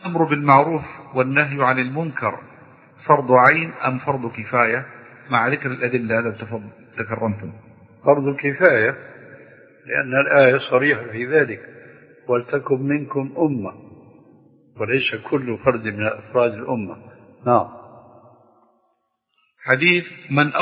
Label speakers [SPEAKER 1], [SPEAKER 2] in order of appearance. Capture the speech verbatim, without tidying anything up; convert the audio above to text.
[SPEAKER 1] الأمر بالمعروف والنهي عن المنكر فرض عين أم فرض كفاية؟ مع ذكر الأدلة لو تكرمتم.
[SPEAKER 2] فرض كفاية، لأن الآية صريحة في ذلك: ولتكن منكم أمة، وليس كل فرد من أفراد الأمة. نعم.
[SPEAKER 1] حديث من